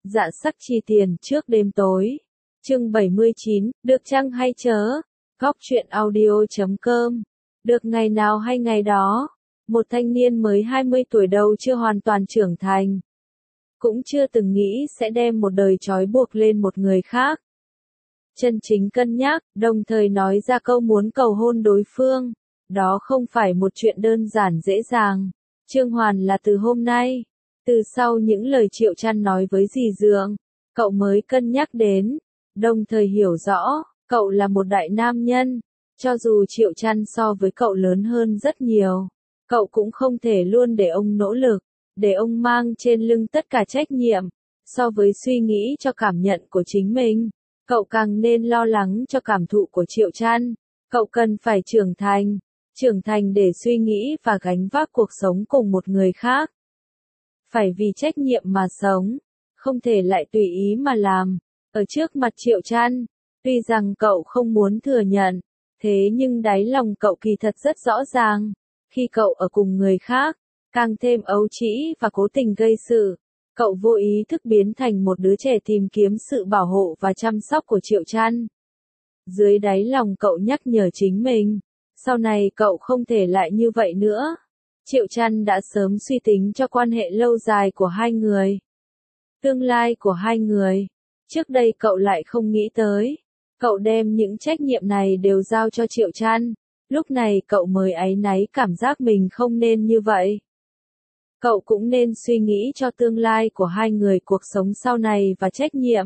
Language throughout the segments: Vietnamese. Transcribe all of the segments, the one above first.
Dạ sắc chi tiền trước đêm tối. Chương 79, được chăng hay chớ? Góc truyện audio.com. Được ngày nào hay ngày đó, một thanh niên mới 20 tuổi đầu chưa hoàn toàn trưởng thành, cũng chưa từng nghĩ sẽ đem một đời trói buộc lên một người khác. Chân chính cân nhắc, đồng thời nói ra câu muốn cầu hôn đối phương. Đó không phải một chuyện đơn giản dễ dàng. Trương Hoàn là từ hôm nay, từ sau những lời Triệu Trăn nói với dì Dượng, cậu mới cân nhắc đến, đồng thời hiểu rõ, cậu là một đại nam nhân. Cho dù Triệu Trăn so với cậu lớn hơn rất nhiều, cậu cũng không thể luôn để ông nỗ lực, để ông mang trên lưng tất cả trách nhiệm. So với suy nghĩ cho cảm nhận của chính mình, cậu càng nên lo lắng cho cảm thụ của Triệu Trăn. Cậu cần phải trưởng thành để suy nghĩ và gánh vác cuộc sống cùng một người khác. Phải vì trách nhiệm mà sống, không thể lại tùy ý mà làm. Ở trước mặt Triệu Trăn, tuy rằng cậu không muốn thừa nhận, thế nhưng đáy lòng cậu kỳ thật rất rõ ràng. Khi cậu ở cùng người khác, càng thêm ấu trĩ và cố tình gây sự, cậu vô ý thức biến thành một đứa trẻ tìm kiếm sự bảo hộ và chăm sóc của Triệu Trăn. Dưới đáy lòng cậu nhắc nhở chính mình, sau này cậu không thể lại như vậy nữa. Triệu Trăn đã sớm suy tính cho quan hệ lâu dài của hai người, tương lai của hai người. Trước đây cậu lại không nghĩ tới, cậu đem những trách nhiệm này đều giao cho Triệu Trăn. Lúc này cậu mới áy náy cảm giác mình không nên như vậy. Cậu cũng nên suy nghĩ cho tương lai của hai người, cuộc sống sau này và trách nhiệm.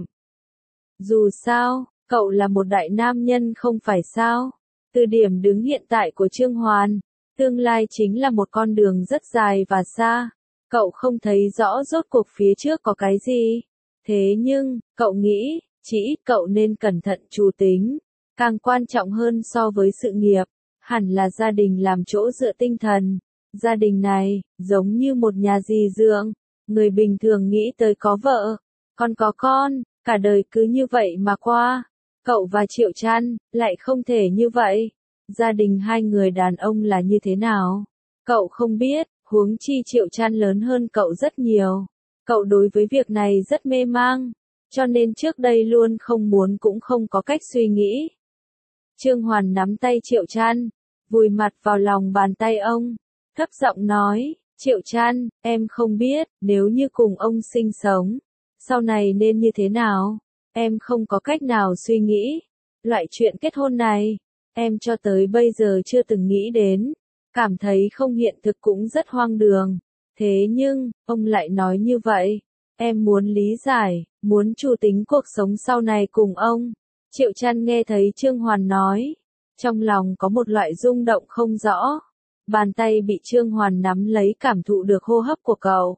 Dù sao, cậu là một đại nam nhân không phải sao? Từ điểm đứng hiện tại của Trương Hoàn, tương lai chính là một con đường rất dài và xa. Cậu không thấy rõ rốt cuộc phía trước có cái gì. Thế nhưng, cậu nghĩ, chỉ ít cậu nên cẩn thận chu tính. Càng quan trọng hơn so với sự nghiệp, hẳn là gia đình làm chỗ dựa tinh thần. Gia đình này, giống như một nhà dì Dượng, người bình thường nghĩ tới có vợ, còn có con, cả đời cứ như vậy mà qua. Cậu và Triệu Trăn lại không thể như vậy. Gia đình hai người đàn ông là như thế nào? Cậu không biết, huống chi Triệu Trăn lớn hơn cậu rất nhiều. Cậu đối với việc này rất mê mang, cho nên trước đây luôn không muốn cũng không có cách suy nghĩ. Trương Hoàn nắm tay Triệu Trăn, vùi mặt vào lòng bàn tay ông, thấp giọng nói, Triệu Trăn, em không biết, nếu như cùng ông sinh sống, sau này nên như thế nào? Em không có cách nào suy nghĩ. Loại chuyện kết hôn này, em cho tới bây giờ chưa từng nghĩ đến. Cảm thấy không hiện thực cũng rất hoang đường. Thế nhưng, ông lại nói như vậy. Em muốn lý giải, muốn chủ tính cuộc sống sau này cùng ông. Triệu Trăn nghe thấy Trương Hoàn nói, trong lòng có một loại rung động không rõ. Bàn tay bị Trương Hoàn nắm lấy cảm thụ được hô hấp của cậu.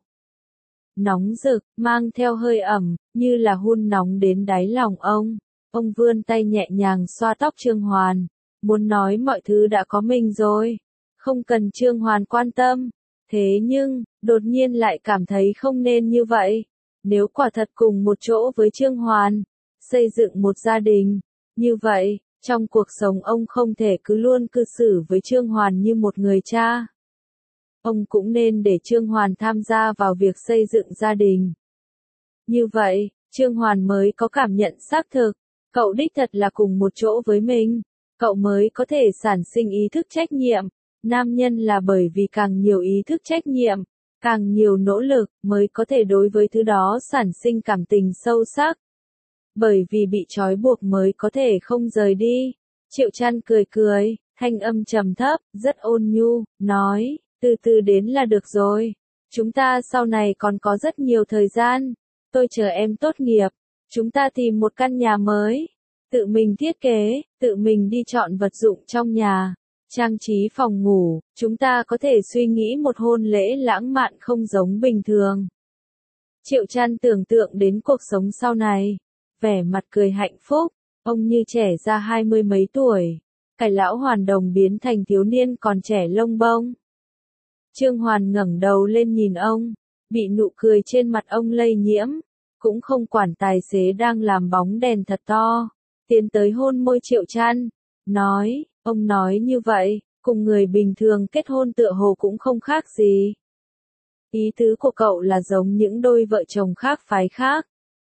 Nóng rực, mang theo hơi ẩm, như là hun nóng đến đáy lòng ông. Ông vươn tay nhẹ nhàng xoa tóc Trương Hoàn, muốn nói mọi thứ đã có mình rồi, không cần Trương Hoàn quan tâm. Thế nhưng, đột nhiên lại cảm thấy không nên như vậy. Nếu quả thật cùng một chỗ với Trương Hoàn, xây dựng một gia đình, như vậy, trong cuộc sống ông không thể cứ luôn cư xử với Trương Hoàn như một người cha. Ông cũng nên để Trương Hoàn tham gia vào việc xây dựng gia đình. Như vậy, Trương Hoàn mới có cảm nhận xác thực, cậu đích thật là cùng một chỗ với mình, cậu mới có thể sản sinh ý thức trách nhiệm. Nam nhân là bởi vì càng nhiều ý thức trách nhiệm, càng nhiều nỗ lực, mới có thể đối với thứ đó sản sinh cảm tình sâu sắc. Bởi vì bị trói buộc mới có thể không rời đi. Triệu Trăn cười cười, thanh âm trầm thấp, rất ôn nhu, nói, từ từ đến là được rồi. Chúng ta sau này còn có rất nhiều thời gian. Tôi chờ em tốt nghiệp. Chúng ta tìm một căn nhà mới. Tự mình thiết kế, tự mình đi chọn vật dụng trong nhà. Trang trí phòng ngủ. Chúng ta có thể suy nghĩ một hôn lễ lãng mạn không giống bình thường. Triệu Trăn tưởng tượng đến cuộc sống sau này. Vẻ mặt cười hạnh phúc. Ông như trẻ ra 20 mấy tuổi. Cái lão Hoàn đồng biến thành thiếu niên còn trẻ lông bông. Trương Hoàn ngẩng đầu lên nhìn ông, bị nụ cười trên mặt ông lây nhiễm, cũng không quản tài xế đang làm bóng đèn thật to, tiến tới hôn môi Triệu Trăn, nói, ông nói như vậy, cùng người bình thường kết hôn tựa hồ cũng không khác gì. Ý tứ của cậu là giống những đôi vợ chồng khác phái khác,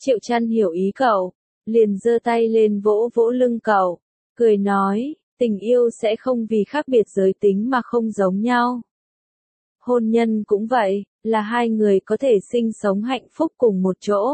Triệu Chăn hiểu ý cậu, liền giơ tay lên vỗ vỗ lưng cậu, cười nói, tình yêu sẽ không vì khác biệt giới tính mà không giống nhau. Hôn nhân cũng vậy, là hai người có thể sinh sống hạnh phúc cùng một chỗ.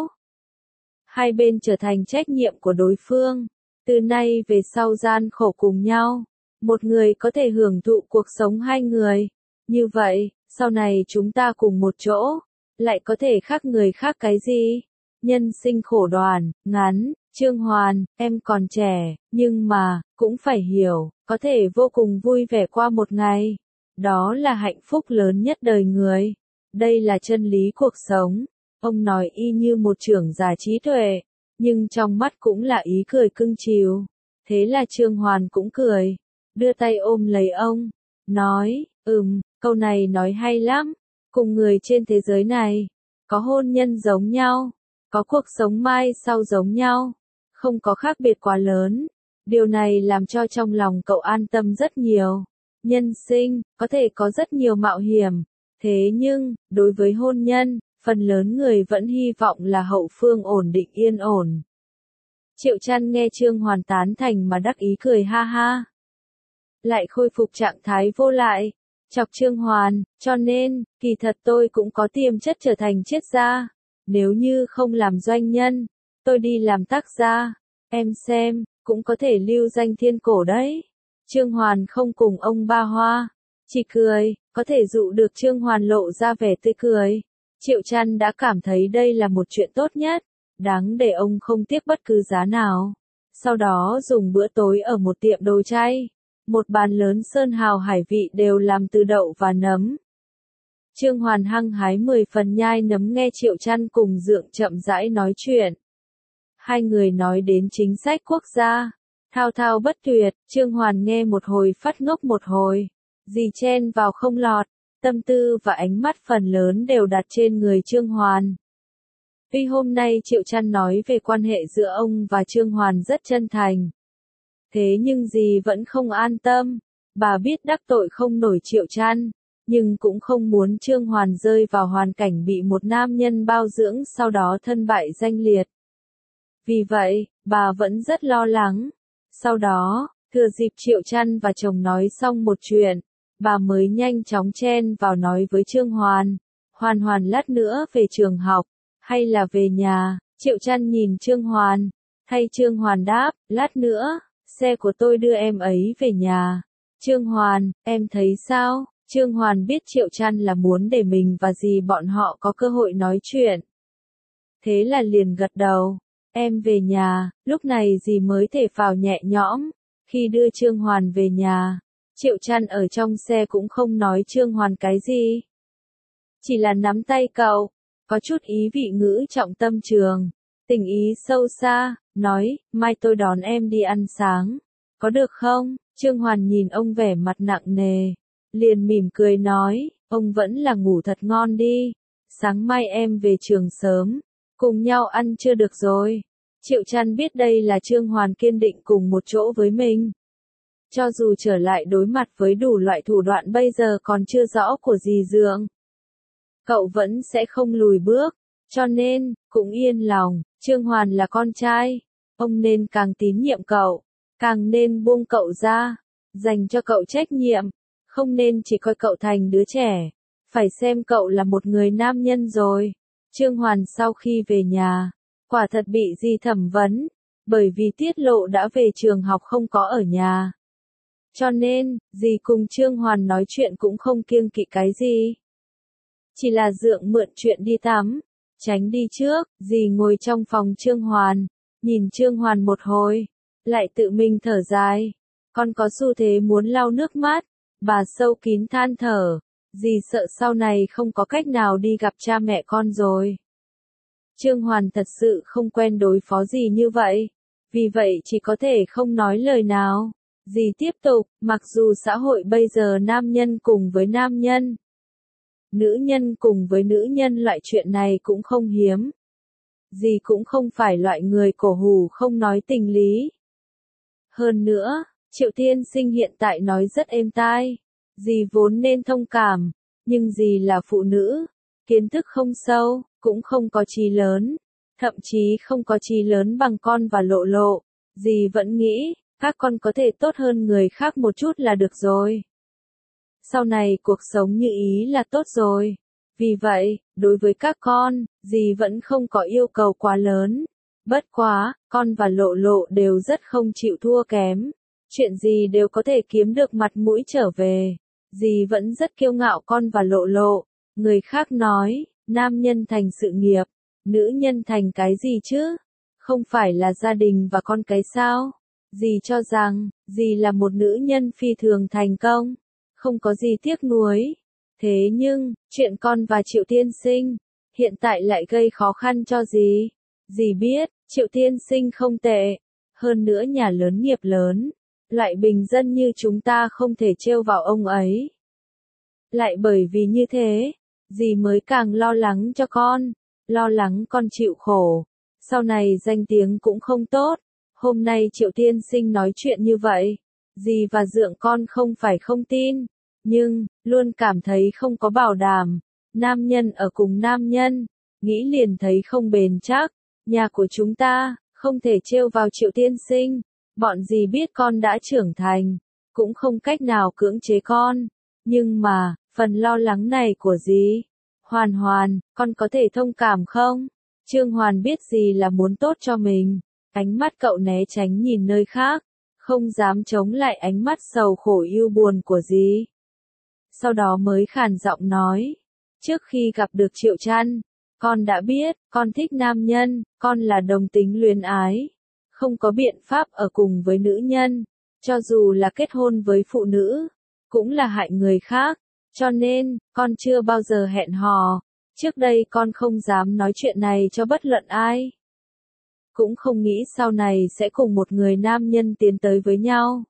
Hai bên trở thành trách nhiệm của đối phương, từ nay về sau gian khổ cùng nhau, một người có thể hưởng thụ cuộc sống hai người. Như vậy, sau này chúng ta cùng một chỗ, lại có thể khác người khác cái gì? Nhân sinh khổ đoàn, ngắn, Trương Hoàn, em còn trẻ, nhưng mà, cũng phải hiểu, có thể vô cùng vui vẻ qua một ngày. Đó là hạnh phúc lớn nhất đời người. Đây là chân lý cuộc sống. Ông nói y như một trưởng giả trí tuệ, nhưng trong mắt cũng là ý cười cưng chiều. Thế là Trương Hoàn cũng cười, đưa tay ôm lấy ông, nói, câu này nói hay lắm. Cùng người trên thế giới này, có hôn nhân giống nhau, có cuộc sống mai sau giống nhau, không có khác biệt quá lớn. Điều này làm cho trong lòng cậu an tâm rất nhiều. Nhân sinh, có thể có rất nhiều mạo hiểm. Thế nhưng, đối với hôn nhân, phần lớn người vẫn hy vọng là hậu phương ổn định yên ổn. Triệu Chăn nghe Trương Hoàn tán thành mà đắc ý cười ha ha. Lại khôi phục trạng thái vô lại, chọc Trương Hoàn, cho nên, kỳ thật tôi cũng có tiềm chất trở thành triết gia. Nếu như không làm doanh nhân, tôi đi làm tác gia, em xem, cũng có thể lưu danh thiên cổ đấy. Trương Hoàn không cùng ông ba hoa, chỉ cười, có thể dụ được Trương Hoàn lộ ra vẻ tươi cười. Triệu Chăn đã cảm thấy đây là một chuyện tốt nhất, đáng để ông không tiếc bất cứ giá nào. Sau đó dùng bữa tối ở một tiệm đồ chay, một bàn lớn sơn hào hải vị đều làm từ đậu và nấm. Trương Hoàn hăng hái 10 phần nhai nấm nghe Triệu Chăn cùng Dượng chậm rãi nói chuyện. Hai người nói đến chính sách quốc gia, thao thao bất tuyệt, Trương Hoàn nghe một hồi phát ngốc một hồi, gì chen vào không lọt, tâm tư và ánh mắt phần lớn đều đặt trên người Trương Hoàn. Tuy hôm nay Triệu Chăn nói về quan hệ giữa ông và Trương Hoàn rất chân thành, thế nhưng dì vẫn không an tâm. Bà biết đắc tội không nổi Triệu Chăn, nhưng cũng không muốn Trương Hoàn rơi vào hoàn cảnh bị một nam nhân bao dưỡng sau đó thân bại danh liệt. Vì vậy, bà vẫn rất lo lắng. Sau đó, thừa dịp Triệu Chăn và chồng nói xong một chuyện, bà mới nhanh chóng chen vào nói với Trương Hoàn. Hoàn lát nữa về trường học, hay là về nhà? Triệu Chăn nhìn Trương Hoàn, thay Trương Hoàn đáp, lát nữa, xe của tôi đưa em ấy về nhà. Trương Hoàn, em thấy sao? Trương Hoàn biết Triệu Chăn là muốn để mình và dì bọn họ có cơ hội nói chuyện. Thế là liền gật đầu. Em về nhà, lúc này dì mới thở phào nhẹ nhõm. Khi đưa Trương Hoàn về nhà, Triệu Chăn ở trong xe cũng không nói Trương Hoàn cái gì. Chỉ là nắm tay cậu, có chút ý vị ngữ trọng tâm trường, tình ý sâu xa, nói, mai tôi đón em đi ăn sáng, có được không? Trương Hoàn nhìn ông vẻ mặt nặng nề, liền mỉm cười nói, ông vẫn là ngủ thật ngon đi, sáng mai em về trường sớm, cùng nhau ăn trưa được rồi. Triệu Chăn biết đây là Trương Hoàn kiên định cùng một chỗ với mình. Cho dù trở lại đối mặt với đủ loại thủ đoạn bây giờ còn chưa rõ của dì Dượng, cậu vẫn sẽ không lùi bước, cho nên, cũng yên lòng, Trương Hoàn là con trai, ông nên càng tín nhiệm cậu, càng nên buông cậu ra, dành cho cậu trách nhiệm, không nên chỉ coi cậu thành đứa trẻ, phải xem cậu là một người nam nhân rồi. Trương Hoàn sau khi về nhà, quả thật bị dì thẩm vấn, bởi vì tiết lộ đã về trường học không có ở nhà. Cho nên, dì cùng Trương Hoàn nói chuyện cũng không kiêng kỵ cái gì. Chỉ là Dượng mượn chuyện đi tắm, tránh đi trước, dì ngồi trong phòng Trương Hoàn, nhìn Trương Hoàn một hồi, lại tự mình thở dài. Con có xu thế muốn lau nước mắt, bà sâu kín than thở, dì sợ sau này không có cách nào đi gặp cha mẹ con rồi. Trương Hoàn thật sự không quen đối phó gì như vậy, vì vậy chỉ có thể không nói lời nào. Dì tiếp tục, mặc dù xã hội bây giờ nam nhân cùng với nam nhân, nữ nhân cùng với nữ nhân loại chuyện này cũng không hiếm. Dì cũng không phải loại người cổ hủ không nói tình lý. Hơn nữa, Triệu Tiên Sinh hiện tại nói rất êm tai. Dì vốn nên thông cảm, nhưng dì là phụ nữ, kiến thức không sâu, cũng không có trí lớn. thậm chí không có chí lớn bằng con và Lộ Lộ, dì vẫn nghĩ, các con có thể tốt hơn người khác một chút là được rồi. Sau này cuộc sống như ý là tốt rồi. Vì vậy, đối với các con, dì vẫn không có yêu cầu quá lớn. Bất quá, con và Lộ Lộ đều rất không chịu thua kém. Chuyện gì đều có thể kiếm được mặt mũi trở về. Dì vẫn rất kiêu ngạo con và Lộ Lộ. Người khác nói, nam nhân thành sự nghiệp, nữ nhân thành cái gì chứ? Không phải là gia đình và con cái sao? Dì cho rằng, dì là một nữ nhân phi thường thành công. Không có gì tiếc nuối. Thế nhưng, chuyện con và Triệu Tiên Sinh, hiện tại lại gây khó khăn cho dì. Dì biết, Triệu Tiên Sinh không tệ. Hơn nữa nhà lớn nghiệp lớn. Loại bình dân như chúng ta không thể trêu vào ông ấy. Lại bởi vì như thế, dì mới càng lo lắng cho con. Lo lắng con chịu khổ. Sau này danh tiếng cũng không tốt. Hôm nay Triệu Tiên Sinh nói chuyện như vậy. Dì và dượng con không phải không tin. Nhưng, luôn cảm thấy không có bảo đảm. Nam nhân ở cùng nam nhân. Nghĩ liền thấy không bền chắc. Nhà của chúng ta, không thể trêu vào Triệu Tiên Sinh. Bọn dì biết con đã trưởng thành. Cũng không cách nào cưỡng chế con. Nhưng mà, phần lo lắng này của dì. Hoàn Hoàn, con có thể thông cảm không? Trương Hoàn biết dì là muốn tốt cho mình. Ánh mắt cậu né tránh nhìn nơi khác. Không dám chống lại ánh mắt sầu khổ yêu buồn của dì. Sau đó mới khàn giọng nói. Trước khi gặp được Triệu Trăn, con đã biết, con thích nam nhân, con là đồng tính luyến ái. Không có biện pháp ở cùng với nữ nhân. Cho dù là kết hôn với phụ nữ, cũng là hại người khác. Cho nên, con chưa bao giờ hẹn hò. Trước đây con không dám nói chuyện này cho bất luận ai. Cũng không nghĩ sau này sẽ cùng một người nam nhân tiến tới với nhau.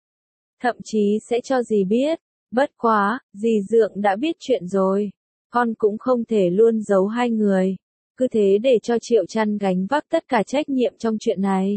Thậm chí sẽ cho dì biết. Bất quá, dì dượng đã biết chuyện rồi. Con cũng không thể luôn giấu hai người. Cứ thế để cho Triệu Trăn gánh vác tất cả trách nhiệm trong chuyện này.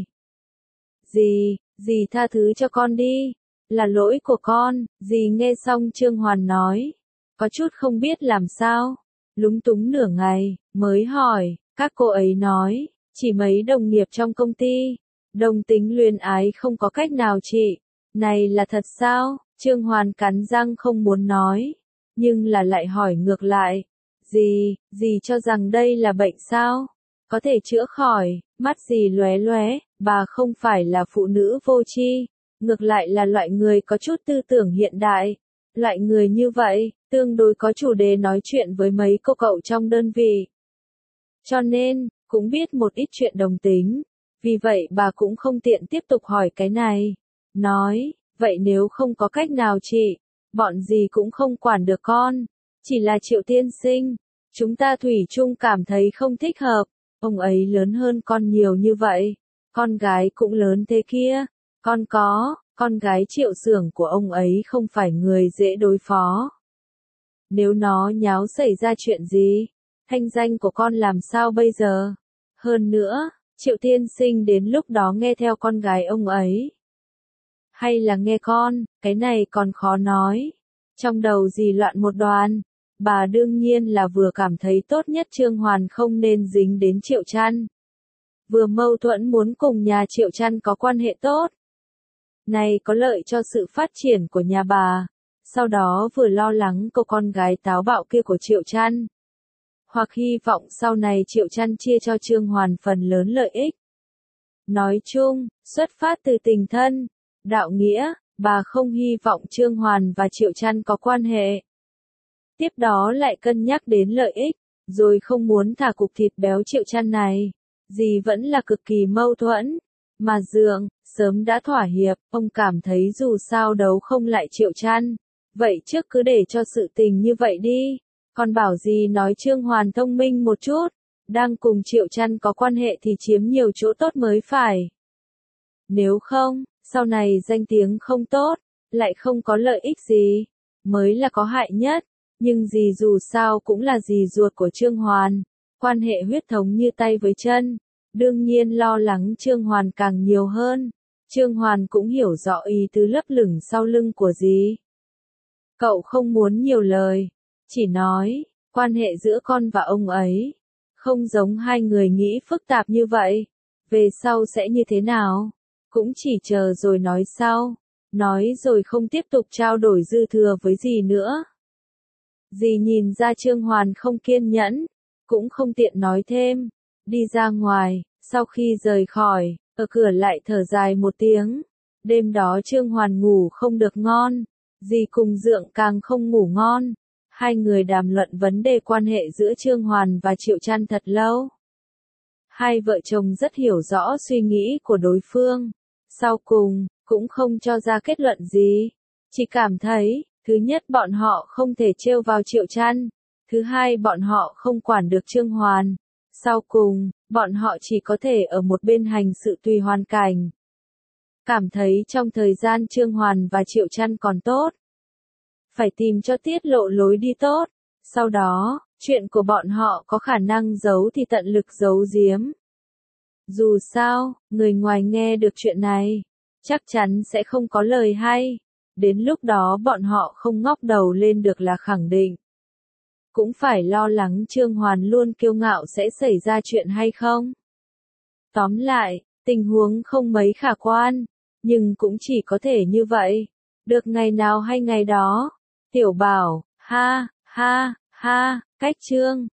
Dì tha thứ cho con đi. Là lỗi của con. Dì nghe xong Trương Hoàn nói. Có chút không biết làm sao. Lúng túng nửa ngày, mới hỏi. Các cô ấy nói, chỉ mấy đồng nghiệp trong công ty. Đồng tính luyến ái không có cách nào trị. Này là thật sao? Trương Hoàn cắn răng không muốn nói. Nhưng là lại hỏi ngược lại. Dì cho rằng đây là bệnh sao? Có thể chữa khỏi. Mắt dì lóe lóe. Bà không phải là phụ nữ vô tri. Ngược lại là loại người có chút tư tưởng hiện đại. Loại người như vậy, tương đối có chủ đề nói chuyện với mấy cô cậu trong đơn vị. Cho nên, cũng biết một ít chuyện đồng tính. Vì vậy bà cũng không tiện tiếp tục hỏi cái này. Nói, vậy nếu không có cách nào trị, bọn dì cũng không quản được con. Chỉ là Triệu Tiên Sinh. Chúng ta thủy chung cảm thấy không thích hợp. Ông ấy lớn hơn con nhiều như vậy. Con gái cũng lớn thế kia. Con gái Triệu Xưởng của ông ấy không phải người dễ đối phó. Nếu nó nháo xảy ra chuyện gì, thanh danh của con làm sao bây giờ? Hơn nữa, Triệu Tiên Sinh đến lúc đó nghe theo con gái ông ấy. Hay là nghe con, cái này còn khó nói. Trong đầu dì loạn một đoàn. Bà đương nhiên là vừa cảm thấy tốt nhất Trương Hoàn không nên dính đến Triệu Trăn. Vừa mâu thuẫn muốn cùng nhà Triệu Trăn có quan hệ tốt. Này có lợi cho sự phát triển của nhà bà. Sau đó vừa lo lắng cô con gái táo bạo kia của Triệu Trăn. Hoặc hy vọng sau này Triệu Trăn chia cho Trương Hoàn phần lớn lợi ích. Nói chung, xuất phát từ tình thân, đạo nghĩa, bà không hy vọng Trương Hoàn và Triệu Trăn có quan hệ. Tiếp đó lại cân nhắc đến lợi ích, rồi không muốn thả cục thịt béo Triệu Trăn này. Dì vẫn là cực kỳ mâu thuẫn. Mà dượng, sớm đã thỏa hiệp, ông cảm thấy dù sao đấu không lại Triệu Trăn. Vậy trước cứ để cho sự tình như vậy đi. Còn bảo gì nói Trương Hoàn thông minh một chút. Đang cùng Triệu Trăn có quan hệ thì chiếm nhiều chỗ tốt mới phải. Nếu không, sau này danh tiếng không tốt, lại không có lợi ích gì, mới là có hại nhất. Nhưng dì dù sao cũng là dì ruột của Trương Hoàn. Quan hệ huyết thống như tay với chân. Đương nhiên lo lắng Trương Hoàn càng nhiều hơn. Trương Hoàn cũng hiểu rõ ý tứ lấp lửng sau lưng của dì. Cậu không muốn nhiều lời. Chỉ nói, quan hệ giữa con và ông ấy. Không giống hai người nghĩ phức tạp như vậy. Về sau sẽ như thế nào? Cũng chỉ chờ rồi nói sau. Nói rồi không tiếp tục trao đổi dư thừa với dì nữa. Dì nhìn ra Trương Hoàn không kiên nhẫn, cũng không tiện nói thêm. Đi ra ngoài, sau khi rời khỏi, ở cửa lại thở dài một tiếng. Đêm đó Trương Hoàn ngủ không được ngon, dì cùng Dượng càng không ngủ ngon. Hai người đàm luận vấn đề quan hệ giữa Trương Hoàn và Triệu Trăn thật lâu. Hai vợ chồng rất hiểu rõ suy nghĩ của đối phương. Sau cùng, cũng không cho ra kết luận gì. Chỉ cảm thấy, thứ nhất bọn họ không thể trêu vào Triệu Trăn. Thứ hai bọn họ không quản được Trương Hoàn. Sau cùng, bọn họ chỉ có thể ở một bên hành sự tùy hoàn cảnh. Cảm thấy trong thời gian Trương Hoàn và Triệu Trăn còn tốt. Phải tìm cho tiết lộ lối đi tốt. Sau đó, chuyện của bọn họ có khả năng giấu thì tận lực giấu giếm. Dù sao, người ngoài nghe được chuyện này, chắc chắn sẽ không có lời hay. Đến lúc đó bọn họ không ngóc đầu lên được là khẳng định. Cũng phải lo lắng Trương Hoàn luôn kiêu ngạo sẽ xảy ra chuyện hay không. Tóm lại, tình huống không mấy khả quan, nhưng cũng chỉ có thể như vậy. Được ngày nào hay ngày đó. Tiểu Bảo, ha, ha, ha, cách chương.